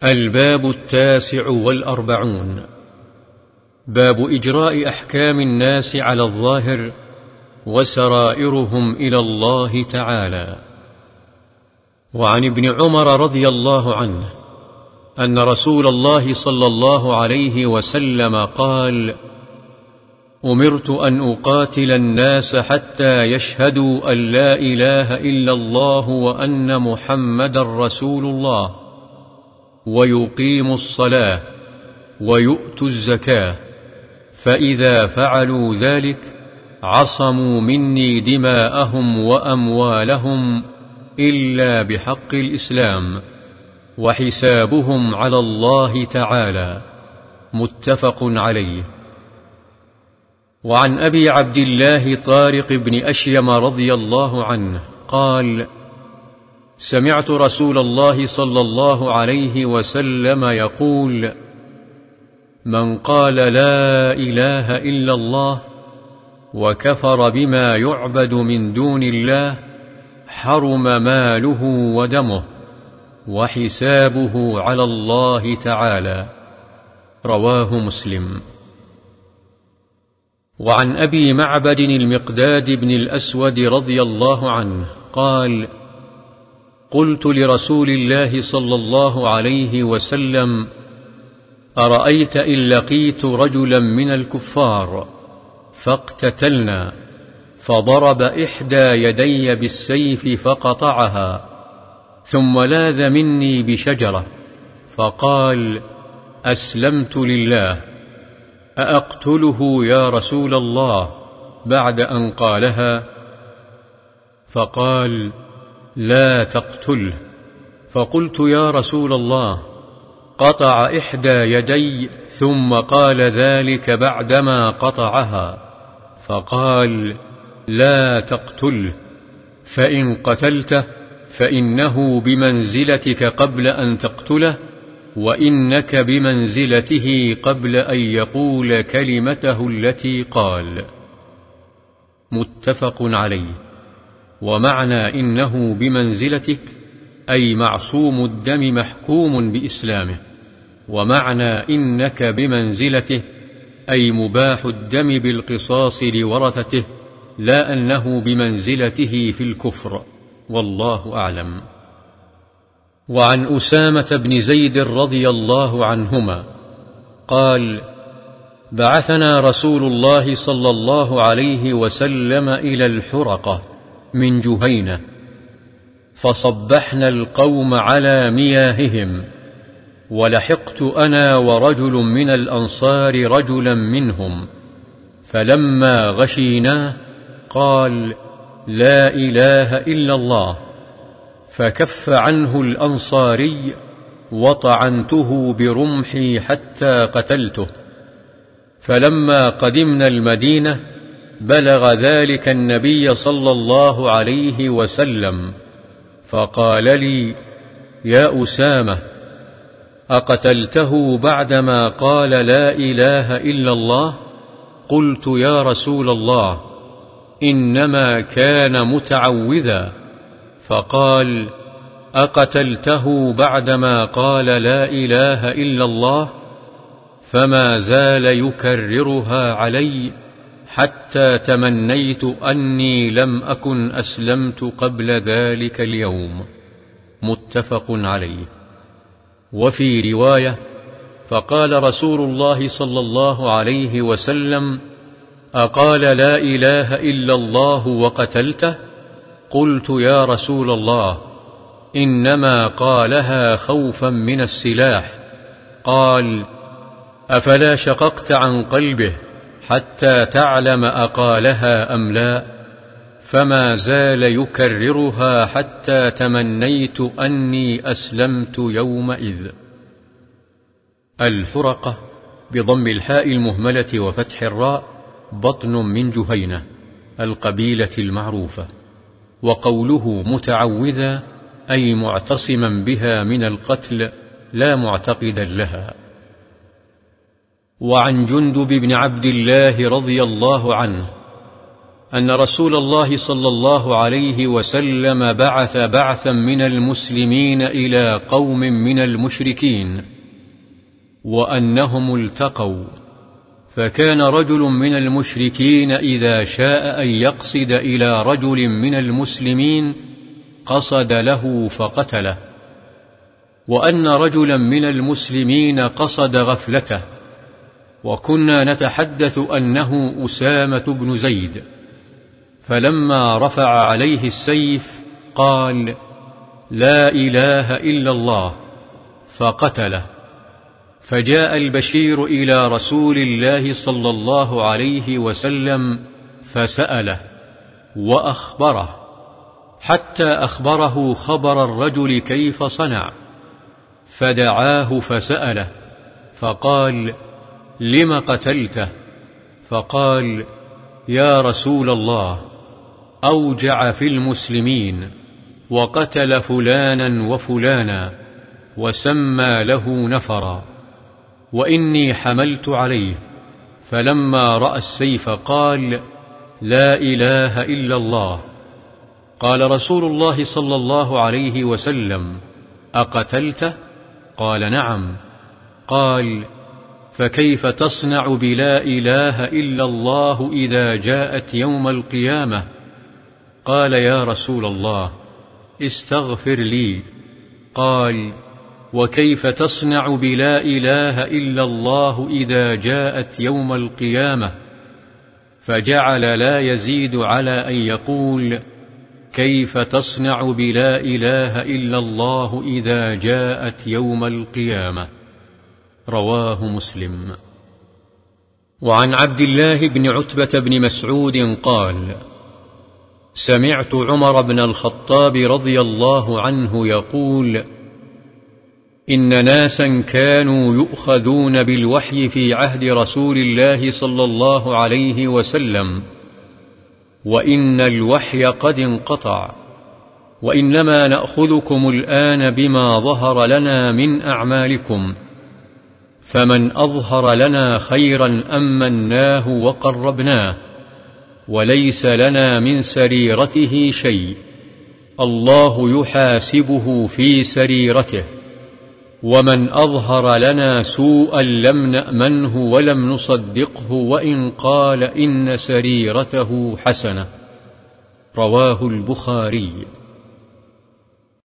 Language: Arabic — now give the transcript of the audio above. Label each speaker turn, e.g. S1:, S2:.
S1: الباب 49. باب إجراء أحكام الناس على الظاهر وسرائرهم إلى الله تعالى. وعن ابن عمر رضي الله عنه أن رسول الله صلى الله عليه وسلم قال: أمرت أن أقاتل الناس حتى يشهدوا أن لا إله إلا الله وأن محمدا رسول الله، ويقيموا الصلاة ويؤتوا الزكاة، فإذا فعلوا ذلك عصموا مني دماءهم وأموالهم إلا بحق الإسلام، وحسابهم على الله تعالى. متفق عليه. وعن أبي عبد الله طارق بن أشيم رضي الله عنه قال: سمعت رسول الله صلى الله عليه وسلم يقول: من قال لا إله إلا الله وكفر بما يعبد من دون الله حرم ماله ودمه وحسابه على الله تعالى. رواه مسلم. وعن أبي معبد المقداد بن الأسود رضي الله عنه قال: قلت لرسول الله صلى الله عليه وسلم: أرأيت إن لقيت رجلا من الكفار فاقتتلنا فضرب إحدى يدي بالسيف فقطعها، ثم لاذ مني بشجرة فقال: أسلمت لله، أأقتله يا رسول الله بعد أن قالها؟ فقال: لا تقتله. فقلت: يا رسول الله، قطع إحدى يدي ثم قال ذلك بعدما قطعها. فقال: لا تقتله، فإن قتلته فإنه بمنزلتك قبل أن تقتله، وإنك بمنزلته قبل أن يقول كلمته التي قال. متفق عليه. ومعنى إنه بمنزلتك أي معصوم الدم محكوم بإسلامه، ومعنى إنك بمنزلته أي مباح الدم بالقصاص لورثته، لا أنه بمنزلته في الكفر، والله أعلم. وعن أسامة بن زيد رضي الله عنهما قال: بعثنا رسول الله صلى الله عليه وسلم إلى الحرقة من جهينة، فصبحنا القوم على مياههم، ولحقت أنا ورجل من الأنصار رجلا منهم، فلما غشيناه قال: لا إله إلا الله، فكف عنه الأنصاري، وطعنته برمحي حتى قتلته. فلما قدمنا المدينة بلغ ذلك النبي صلى الله عليه وسلم، فقال لي: يا أسامة، أقتلته بعدما قال لا إله إلا الله؟ قلت: يا رسول الله، إنما كان متعوذا. فقال: أقتلته بعدما قال لا إله إلا الله؟ فما زال يكررها علي حتى تمنيت أني لم أكن أسلمت قبل ذلك اليوم. متفق عليه. وفي رواية: فقال رسول الله صلى الله عليه وسلم: أقال لا إله إلا الله وقتلته؟ قلت: يا رسول الله، إنما قالها خوفا من السلاح. قال: أفلا شققت عن قلبه حتى تعلم أقالها أم لا؟ فما زال يكررها حتى تمنيت أني أسلمت يومئذ. الحرقة بضم الحاء المهملة وفتح الراء بطن من جهينة القبيلة المعروفة. وقوله متعوذا أي معتصما بها من القتل لا معتقدا لها. وعن جندب بن عبد الله رضي الله عنه أن رسول الله صلى الله عليه وسلم بعث بعثا من المسلمين إلى قوم من المشركين، وأنهم التقوا، فكان رجل من المشركين إذا شاء أن يقصد إلى رجل من المسلمين قصد له فقتله، وأن رجلا من المسلمين قصد غفلته، وكنا نتحدث أنه أسامة بن زيد، فلما رفع عليه السيف قال: لا إله إلا الله، فقتله. فجاء البشير إلى رسول الله صلى الله عليه وسلم فسأله وأخبره، حتى أخبره خبر الرجل كيف صنع، فدعاه فسأله فقال: لم قتلته؟ فقال: يا رسول الله، أوجع في المسلمين وقتل فلانا وفلانا وسمى له نفرا، وإني حملت عليه، فلما رأى السيف قال: لا إله إلا الله. قال رسول الله صلى الله عليه وسلم: أقتلته؟ قال: نعم. قال: فكيف تصنع بلا إله إلا الله إذا جاءت يوم القيامة؟ قال: يا رسول الله، استغفر لي. قال: وكيف تصنع بلا إله إلا الله إذا جاءت يوم القيامة؟ فجعل لا يزيد على أن يقول: كيف تصنع بلا إله إلا الله إذا جاءت يوم القيامة؟ رواه مسلم. وعن عبد الله بن عتبة بن مسعود قال: سمعت عمر بن الخطاب رضي الله عنه يقول: إن ناسا كانوا يؤخذون بالوحي في عهد رسول الله صلى الله عليه وسلم، وإن الوحي قد انقطع، وإنما نأخذكم الآن بما ظهر لنا من أعمالكم، فمن أظهر لنا خيرا أمناه وقربناه، وليس لنا من سريرته شيء، الله يحاسبه في سريرته، ومن أظهر لنا سوءا لم نأمنه ولم نصدقه وإن قال إن سريرته حسنة. رواه البخاري.